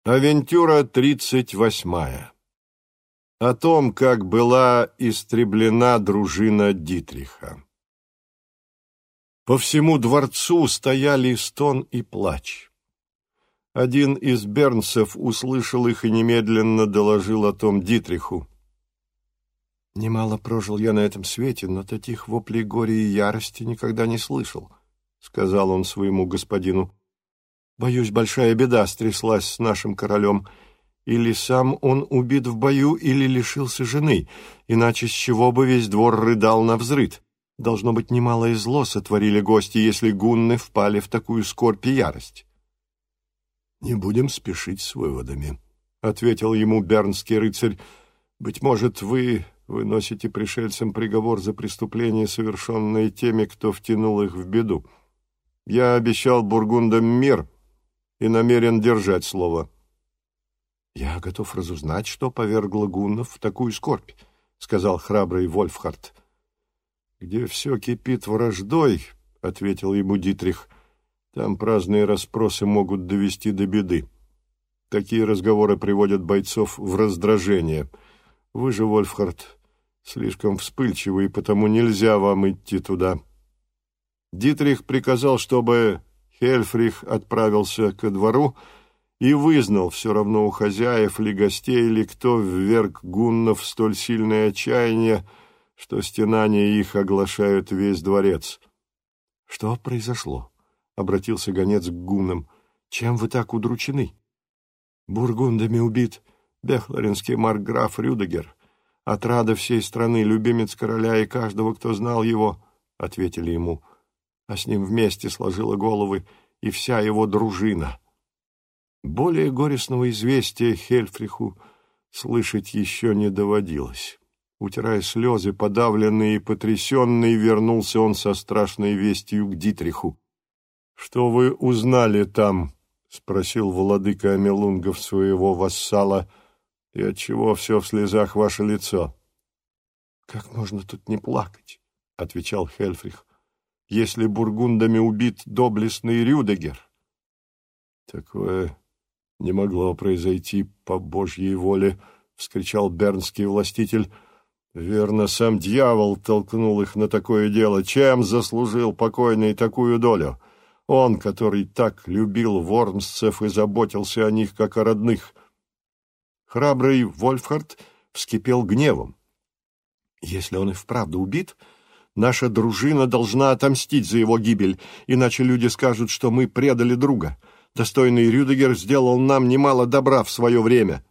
Авентюра 38. О том, как была истреблена дружина Дитриха. По всему дворцу стояли стон и плач. Один из бернцев услышал их и немедленно доложил о том Дитриху. «Немало прожил я на этом свете, но таких воплей горя и ярости никогда не слышал», — сказал он своему господину. «Боюсь, большая беда стряслась с нашим королем. Или сам он убит в бою, или лишился жены, иначе с чего бы весь двор рыдал навзрыд? Должно быть, немалое зло сотворили гости, если гунны впали в такую скорбь и ярость». «Не будем спешить с выводами», — ответил ему бернский рыцарь. «Быть может, вы выносите пришельцам приговор за преступления, совершенные теми, кто втянул их в беду. Я обещал бургундам мир и намерен держать слово». «Я готов разузнать, что повергло гуннов в такую скорбь», — сказал храбрый Вольфхард. «Где все кипит враждой», — ответил ему Дитрих, — «там праздные расспросы могут довести до беды. Такие разговоры приводят бойцов в раздражение. Вы же, Вольфхард, слишком вспыльчивы, и потому нельзя вам идти туда». Дитрих приказал, чтобы Хельфрих отправился ко двору и вызнал все равно у хозяев ли гостей, или кто вверг гуннов в столь сильное отчаяние, что стенания их оглашают весь дворец. «Что произошло?» — обратился гонец к гуннам. «Чем вы так удручены?» «Бургундами убит бехлоренский маркграф Рюдегер, отрада всей страны, любимец короля и каждого, кто знал его», — ответили ему. «А с ним вместе сложила головы и вся его дружина». Более горестного известия Хельфриху слышать еще не доводилось. Утирая слезы, подавленный и потрясенный, вернулся он со страшной вестью к Дитриху. «Что вы узнали там?» — спросил владыка Амелунгов своего вассала. «И отчего все в слезах ваше лицо?» «Как можно тут не плакать?» — отвечал Хельфрих. «Если бургундами убит доблестный Рюдегер». «Такое не могло произойти по Божьей воле», — вскричал бернский властитель. «Верно, сам дьявол толкнул их на такое дело. Чем заслужил покойный такую долю? Он, который так любил вормсцев и заботился о них, как о родных». Храбрый Вольфхард вскипел гневом. «Если он и вправду убит, наша дружина должна отомстить за его гибель, иначе люди скажут, что мы предали друга. Достойный Рюдегер сделал нам немало добра в свое время».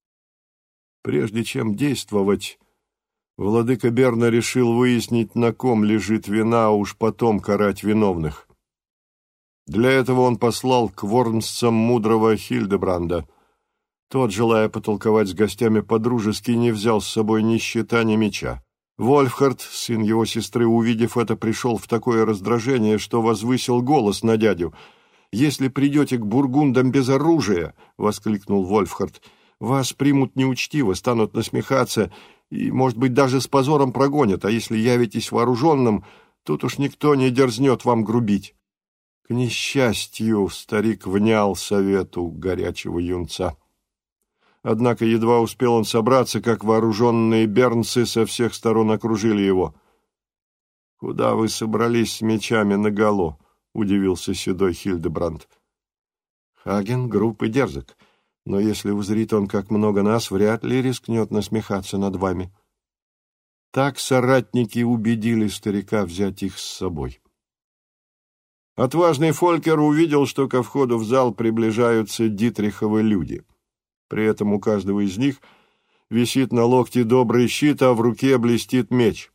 Прежде чем действовать, владыка Берна решил выяснить, на ком лежит вина, а уж потом карать виновных. Для этого он послал к вормсцам мудрого Хильдебранда. Тот, желая потолковать с гостями по-дружески, не взял с собой ни щита, ни меча. Вольфхард, сын его сестры, увидев это, пришел в такое раздражение, что возвысил голос на дядю. «Если придете к бургундам без оружия, — воскликнул Вольфхард, — вас примут неучтиво, станут насмехаться и, может быть, даже с позором прогонят, а если явитесь вооруженным, тут уж никто не дерзнет вам грубить». К несчастью, старик внял совету горячего юнца. Однако едва успел он собраться, как вооруженные бернцы со всех сторон окружили его. «Куда вы собрались с мечами наголо?» — удивился седой Хильдебранд. «Хаген груб и дерзок, но если узрит он, как много нас, вряд ли рискнет насмехаться над вами». Так соратники убедили старика взять их с собой. Отважный Фолькер увидел, что ко входу в зал приближаются Дитриховы люди. При этом у каждого из них висит на локте добрый щит, а в руке блестит меч.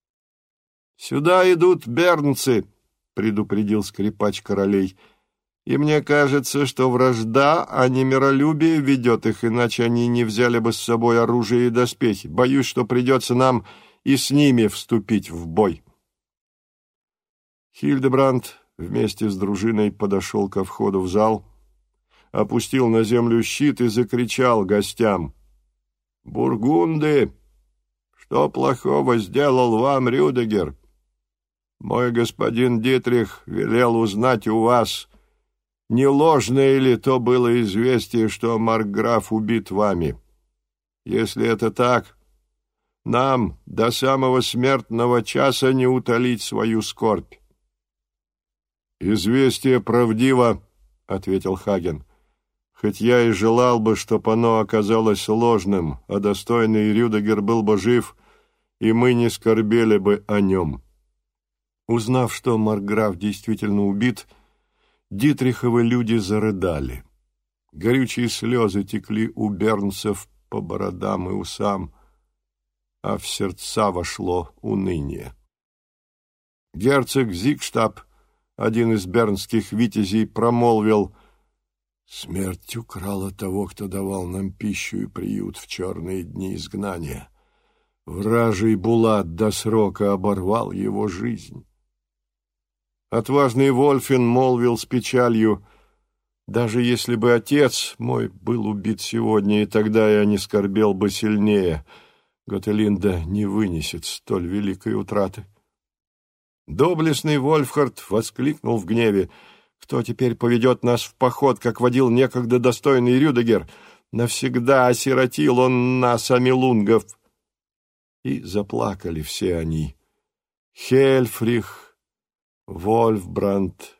«Сюда идут бернцы», — предупредил скрипач королей, «и мне кажется, что вражда, а не миролюбие ведет их, иначе они не взяли бы с собой оружие и доспехи. Боюсь, что придется нам и с ними вступить в бой». Хильдебранд вместе с дружиной подошел ко входу в зал, опустил на землю щит и закричал гостям: «Бургунды, что плохого сделал вам Рюдегер? Мой господин Дитрих велел узнать у вас, не ложное ли то было известие, что маркграф убит вами? Если это так, нам до самого смертного часа не утолить свою скорбь». «Известие правдиво», — ответил Хаген, «хоть я и желал бы, чтоб оно оказалось ложным, а достойный Рюдегер был бы жив, и мы не скорбели бы о нем». Узнав, что маркграф действительно убит, Дитриховы люди зарыдали. Горючие слезы текли у бернцев по бородам и усам, а в сердца вошло уныние. Герцог Зигштаб, один из бернских витязей, промолвил: «Смерть украла того, кто давал нам пищу и приют в черные дни изгнания. Вражий Булат до срока оборвал его жизнь». Отважный Вольфин молвил с печалью: «Даже если бы отец мой был убит сегодня, и тогда я не скорбел бы сильнее. Готелинда не вынесет столь великой утраты». Доблестный Вольфхард воскликнул в гневе: «Кто теперь поведет нас в поход, как водил некогда достойный Рюдегер? Навсегда осиротил он нас, амилунгов!» И заплакали все они: Хельфрих, Вольфбранд,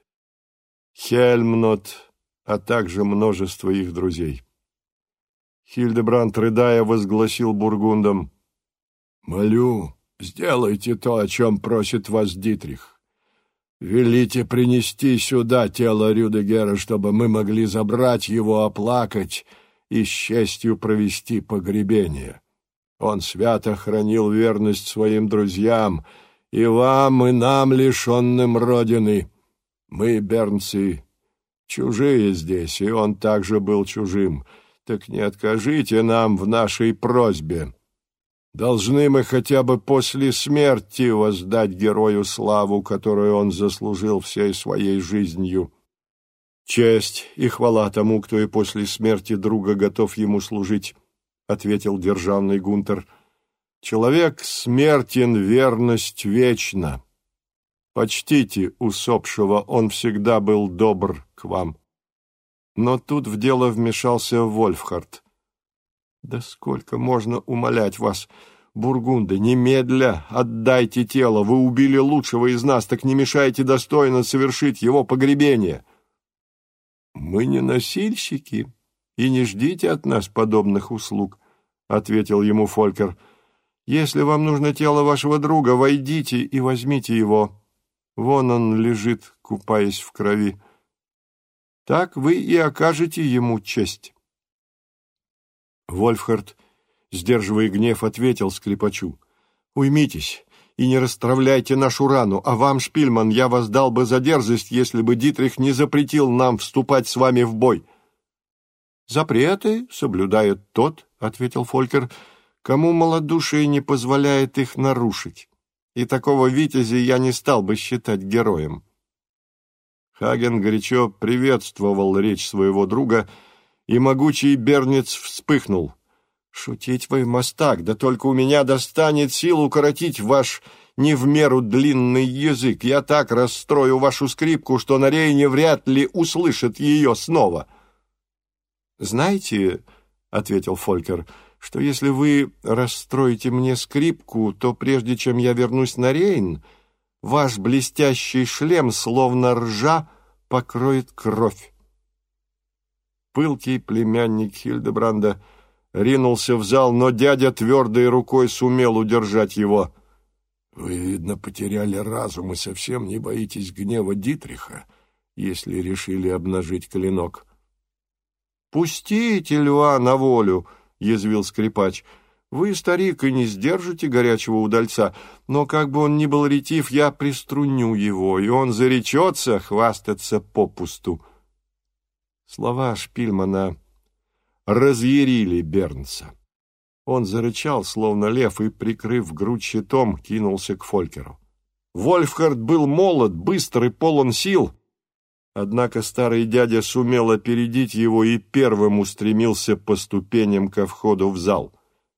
Хельмнот, а также множество их друзей. Хильдебранд, рыдая, возгласил бургундам: «Молю, сделайте то, о чем просит вас Дитрих. Велите принести сюда тело Рюдегера, чтобы мы могли забрать его, оплакать и с честью провести погребение. Он свято хранил верность своим друзьям, и вам, и нам, лишенным родины. Мы, бернцы, чужие здесь, и он также был чужим. Так не откажите нам в нашей просьбе. Должны мы хотя бы после смерти воздать герою славу, которую он заслужил всей своей жизнью. Честь и хвала тому, кто и после смерти друга готов ему служить», — ответил державный Гунтер. «Человек смертен, верность вечна. Почтите усопшего, он всегда был добр к вам». Но тут в дело вмешался Вольфхард. «Да сколько можно умолять вас, бургунды, немедля отдайте тело, вы убили лучшего из нас, так не мешайте достойно совершить его погребение». «Мы не носильщики, и не ждите от нас подобных услуг», — ответил ему Фолькер. «Если вам нужно тело вашего друга, войдите и возьмите его. Вон он лежит, купаясь в крови. Так вы и окажете ему честь». Вольфхард, сдерживая гнев, ответил скрипачу: «Уймитесь и не расстравляйте нашу рану, а вам, Шпильман, я воздал бы за дерзость, если бы Дитрих не запретил нам вступать с вами в бой». «Запреты соблюдает тот, — ответил Фолькер, — кому малодушие не позволяет их нарушить, и такого витязя я не стал бы считать героем». Хаген горячо приветствовал речь своего друга, и могучий бернец вспыхнул. «Шутить вы, мастак, да только у меня достанет сил укоротить ваш не в меру длинный язык. Я так расстрою вашу скрипку, что на Рейне вряд ли услышит ее снова». «Знаете, — ответил Фолькер, — что если вы расстроите мне скрипку, то прежде чем я вернусь на Рейн, ваш блестящий шлем, словно ржа, покроет кровь». Пылкий племянник Хильдебранда ринулся в зал, но дядя твердой рукой сумел удержать его. «Вы, видно, потеряли разум и совсем не боитесь гнева Дитриха, если решили обнажить клинок». «Пустите льва на волю, — язвил скрипач. — Вы, старик, и не сдержите горячего удальца, но как бы он ни был ретив, я приструню его, и он заречется хвастаться попусту». Слова Шпильмана разъярили бернца. Он зарычал, словно лев, и, прикрыв грудь щитом, кинулся к Фолькеру. Вольфхард был молод, быстр и полон сил, однако старый дядя сумел опередить его и первым устремился по ступеням ко входу в зал.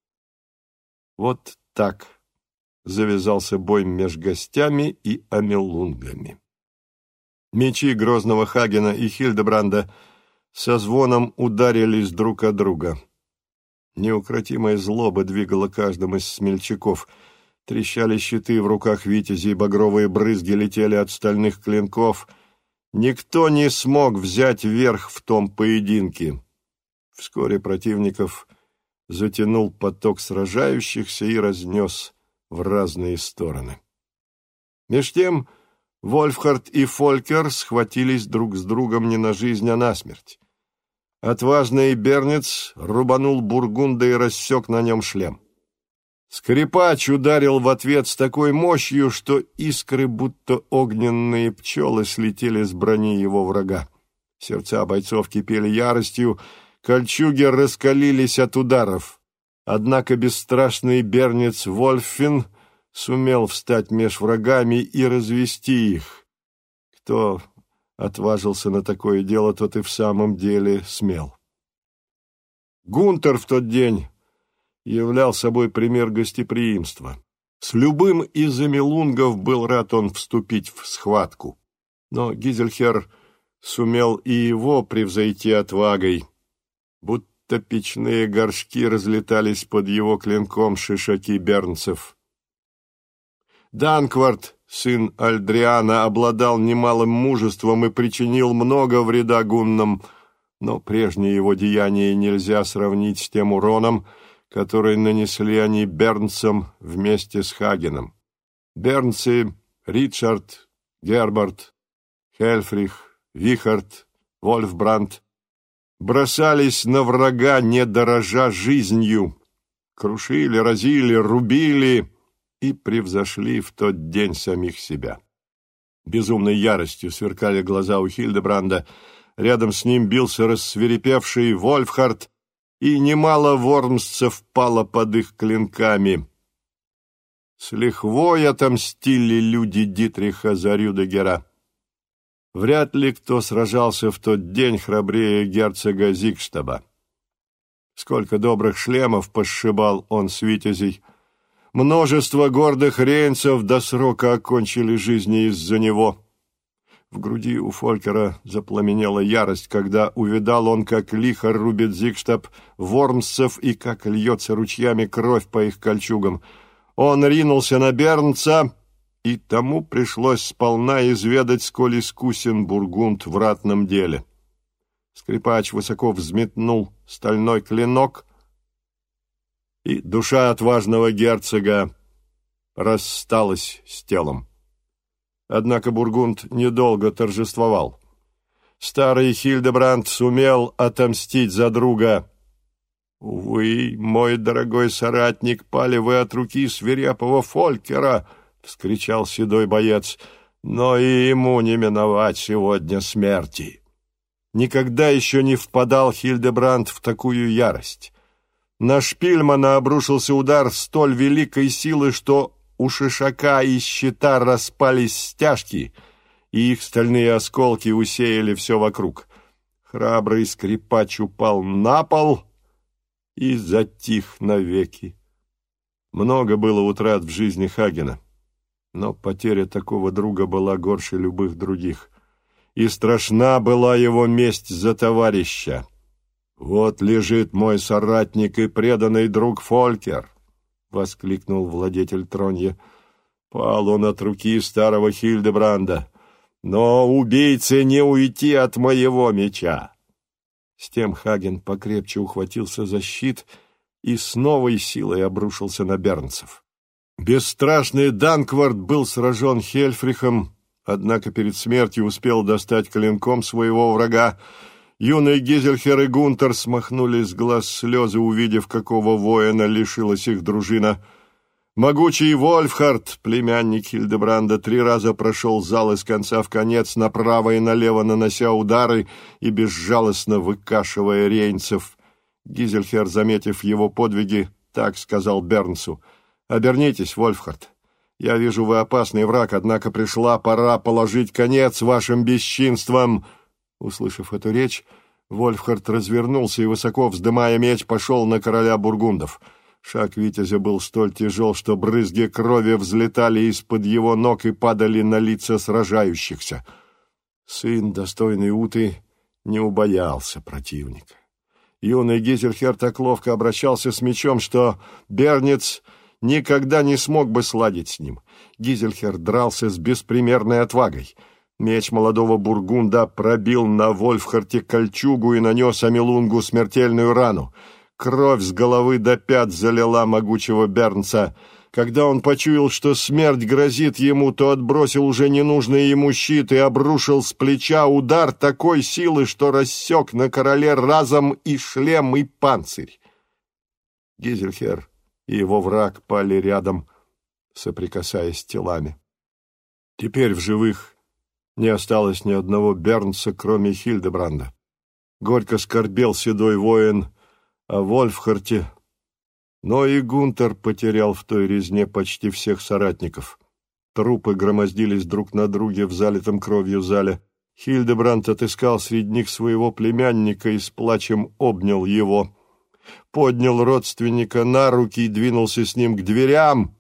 Вот так завязался бой меж гостями и амилунгами. Мечи грозного Хагена и Хильдебранда со звоном ударились друг о друга. Неукротимая злоба двигала каждым из смельчаков. Трещали щиты в руках витязей, багровые брызги летели от стальных клинков. Никто не смог взять верх в том поединке. Вскоре противников затянул поток сражающихся и разнес в разные стороны. Меж тем Вольфхард и Фолькер схватились друг с другом не на жизнь, а на смерть. Отважный бернец рубанул Бургунда и рассек на нем шлем. Скрипач ударил в ответ с такой мощью, что искры, будто огненные пчелы, слетели с брони его врага. Сердца бойцов кипели яростью, кольчуги раскалились от ударов. Однако бесстрашный бернец Вольффин сумел встать меж врагами и развести их. Кто отважился на такое дело, тот и в самом деле смел. Гунтер в тот день являл собой пример гостеприимства. С любым из амилунгов был рад он вступить в схватку. Но Гизельхер сумел и его превзойти отвагой. Будто печные горшки разлетались под его клинком шишаки бернцев. Данквард, сын Альдриана, обладал немалым мужеством и причинил много вреда гуннам, но прежние его деяния нельзя сравнить с тем уроном, который нанесли они бернцам вместе с Хагеном. Бернцы Ричард, Герберт, Хельфрих, Вихард, Вольфбранд бросались на врага, не дорожа жизнью, крушили, разили, рубили и превзошли в тот день самих себя. Безумной яростью сверкали глаза у Хильдебранда, рядом с ним бился рассвирепевший Вольфхард, и немало вормсцев пало под их клинками. С лихвой отомстили люди Дитриха за Рюдегера. Вряд ли кто сражался в тот день храбрее герцога Зигштаба. Сколько добрых шлемов посшибал он с витязей. Множество гордых рейнцев до срока окончили жизни из-за него. В груди у Фолькера запламенела ярость, когда увидал он, как лихо рубит Зигштаб вормсцев и как льется ручьями кровь по их кольчугам. Он ринулся на бернца, и тому пришлось сполна изведать, сколь искусен Бургунд в ратном деле. Скрипач высоко взметнул стальной клинок, и душа отважного герцога рассталась с телом. Однако Бургунд недолго торжествовал. Старый Хильдебранд сумел отомстить за друга. «Увы, мой дорогой соратник, пали вы от руки свирепого Фолькера!» — вскричал седой боец. «Но и ему не миновать сегодня смерти!» Никогда еще не впадал Хильдебранд в такую ярость. На Шпильмана обрушился удар столь великой силы, что у шишака и щита распались стяжки, и их стальные осколки усеяли все вокруг. Храбрый скрипач упал на пол и затих навеки. Много было утрат в жизни Хагена, но потеря такого друга была горше любых других, и страшна была его месть за товарища. «Вот лежит мой соратник и преданный друг Фолькер!» — воскликнул владетель Тронья. «Пал он от руки старого Хильдебранда, но убийце не уйти от моего меча!» С тем Хаген покрепче ухватился за щит и с новой силой обрушился на бернцев. Бесстрашный Данквард был сражен Хельфрихом, однако перед смертью успел достать клинком своего врага. Юный Гизельхер и Гунтер смахнули с глаз слезы, увидев, какого воина лишилась их дружина. Могучий Вольфхард, племянник Хильдебранда, 3 раза прошел зал из конца в конец, направо и налево нанося удары и безжалостно выкашивая рейнцев. Гизельхер, заметив его подвиги, так сказал Бернцу: «Обернитесь, Вольфхард. Я вижу, вы опасный враг, однако пришла пора положить конец вашим бесчинствам». Услышав эту речь, Вольфхард развернулся и, высоко вздымая меч, пошел на короля бургундов. Шаг витязя был столь тяжел, что брызги крови взлетали из-под его ног и падали на лица сражающихся. Сын, достойный Уты, не убоялся противника. Юный Гизельхер так ловко обращался с мечом, что Бернец никогда не смог бы сладить с ним. Гизельхер дрался с беспримерной отвагой. Меч молодого бургунда пробил на Вольфхарте кольчугу и нанес Амилунгу смертельную рану. Кровь с головы до пят залила могучего Бернца. Когда он почуял, что смерть грозит ему, то отбросил уже ненужный ему щит и обрушил с плеча удар такой силы, что рассек на короле разом и шлем, и панцирь. Гизельхер и его враг пали рядом, соприкасаясь телами. Теперь в живых не осталось ни одного Бернца, кроме Хильдебранда. Горько скорбел седой воин о Вольфхарте, но и Гунтер потерял в той резне почти всех соратников. Трупы громоздились друг на друге в залитом кровью зале. Хильдебранд отыскал среди них своего племянника и с плачем обнял его. Поднял родственника на руки и двинулся с ним к дверям,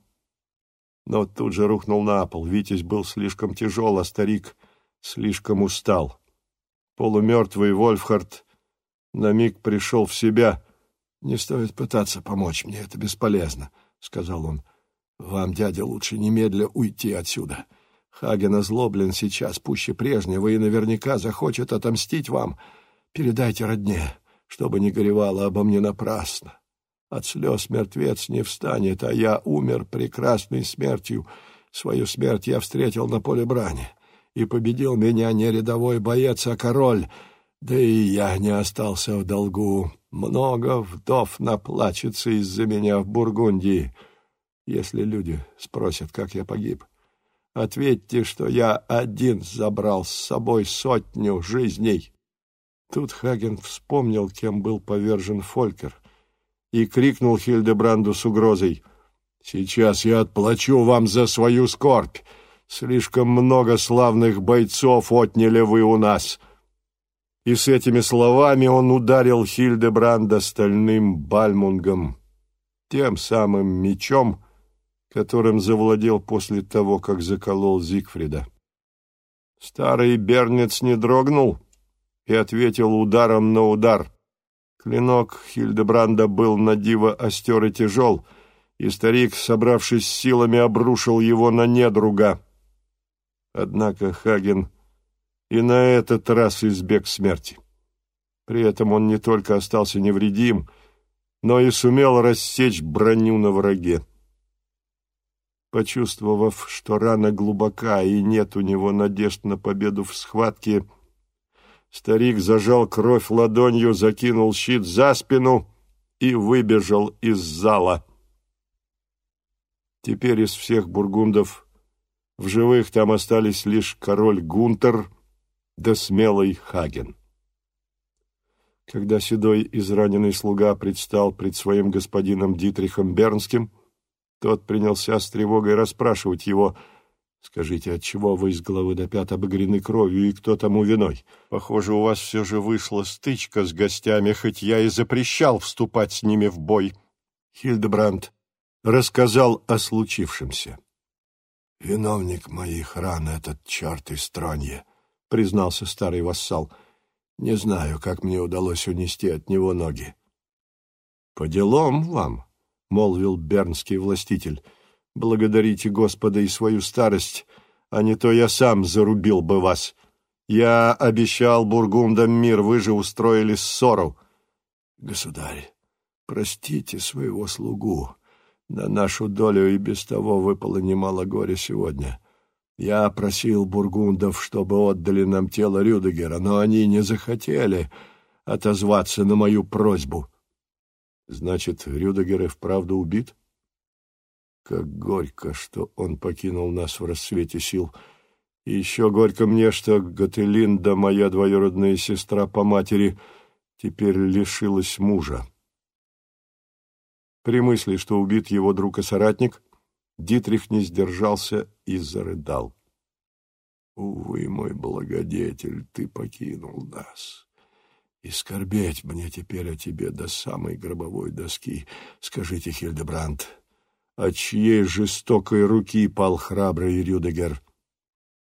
но тут же рухнул на пол. Витязь был слишком тяжел, а старик слишком устал. Полумертвый Вольфхарт на миг пришел в себя. «Не стоит пытаться помочь мне, это бесполезно», — сказал он. «Вам, дядя, лучше немедля уйти отсюда. Хаген озлоблен сейчас пуще прежнего и наверняка захочет отомстить вам. Передайте родне, чтобы не горевала обо мне напрасно. От слез мертвец не встанет, а я умер прекрасной смертью. Свою смерть я встретил на поле брани, и победил меня не рядовой боец, а король. Да и я не остался в долгу. Много вдов наплачется из-за меня в Бургундии. Если люди спросят, как я погиб, ответьте, что я один забрал с собой 100 жизней». Тут Хаген вспомнил, кем был повержен Фолькер, и крикнул Хильдебранду с угрозой: «Сейчас я отплачу вам за свою скорбь. Слишком много славных бойцов отняли вы у нас». И с этими словами он ударил Хильдебранда стальным бальмунгом, тем самым мечом, которым завладел после того, как заколол Зигфрида. Старый Бернец не дрогнул и ответил ударом на удар. Клинок Хильдебранда был надиво остер и тяжел, и старик, собравшись с силами, обрушил его на недруга. Однако Хаген и на этот раз избег смерти. При этом он не только остался невредим, но и сумел рассечь броню на враге. Почувствовав, что рана глубока и нет у него надежд на победу в схватке, старик зажал кровь ладонью, закинул щит за спину и выбежал из зала. Теперь из всех бургундов в живых там остались лишь король Гунтер да смелый Хаген. Когда седой израненный слуга предстал пред своим господином Дитрихом Бернским, тот принялся с тревогой расспрашивать его: «Скажите, отчего вы с головы до пят обогрены кровью, и кто тому виной? Похоже, у вас все же вышла стычка с гостями, хоть я и запрещал вступать с ними в бой». Хильдебранд рассказал о случившемся. «Виновник моих ран — этот черт из Тронья», — признался старый вассал. «Не знаю, как мне удалось унести от него ноги». «По делам вам», — молвил бернский властитель. «Благодарите Господа и свою старость, а не то я сам зарубил бы вас. Я обещал бургундам мир, вы же устроили ссору». «Государь, простите своего слугу. На нашу долю и без того выпало немало горя сегодня. Я просил бургундов, чтобы отдали нам тело Рюдегера, но они не захотели отозваться на мою просьбу». «Значит, Рюдегер и вправду убит? Как горько, что он покинул нас в рассвете сил. И еще горько мне, что Готелинда, моя двоюродная сестра по матери, теперь лишилась мужа». При мысли, что убит его друг и соратник, Дитрих не сдержался и зарыдал. «Увы, мой благодетель, ты покинул нас. И скорбеть мне теперь о тебе до самой гробовой доски. Скажите, Хильдебранд, от чьей жестокой руки пал храбрый Рюдегер?»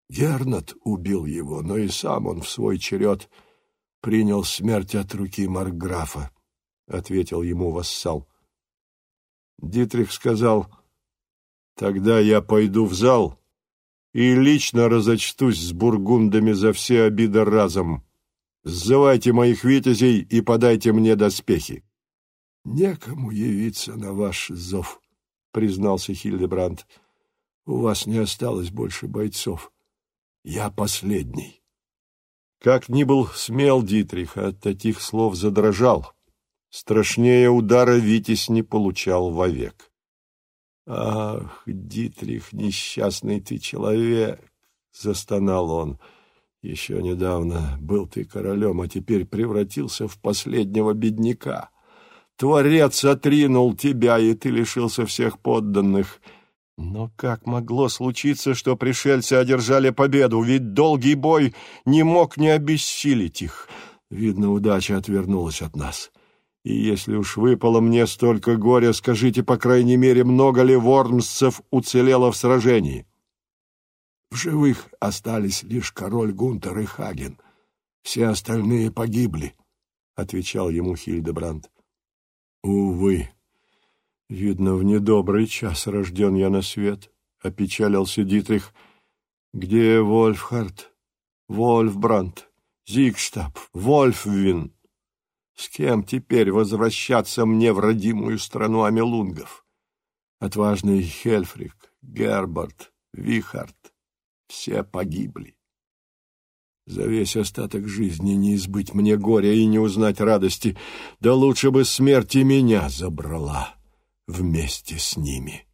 Гернот убил его, но и сам он в свой черед принял смерть от руки маркграфа, — ответил ему вассал. Дитрих сказал: «Тогда я пойду в зал и лично разочтусь с бургундами за все обиды разом. Сзывайте моих витязей и подайте мне доспехи». «Некому явиться на ваш зов», — признался Хильдебранд. «У вас не осталось больше бойцов. Я последний». Как ни был смел Дитрих, от таких слов задрожал. Страшнее удара Витязь не получал вовек. «Ах, Дитрих, несчастный ты человек!» — застонал он. «Еще недавно был ты королем, а теперь превратился в последнего бедняка. Творец отринул тебя, и ты лишился всех подданных. Но как могло случиться, что пришельцы одержали победу? Ведь долгий бой не мог не обессилить их. Видно, удача отвернулась от нас. И если уж выпало мне столько горя, скажите, по крайней мере, много ли вормсцев уцелело в сражении?» «В живых остались лишь король Гунтер и Хаген. Все остальные погибли», — отвечал ему Хильдебранд. «Увы, видно, в недобрый час рожден я на свет», — опечалился Дитрих. «Где Вольфхард, Вольфбранд, Зигштаб, Вольфвин? С кем теперь возвращаться мне в родимую страну амелунгов? Отважный Хельфрик, Герберт, Вихард — все погибли. За весь остаток жизни не избыть мне горя и не узнать радости, да лучше бы смерть и меня забрала вместе с ними».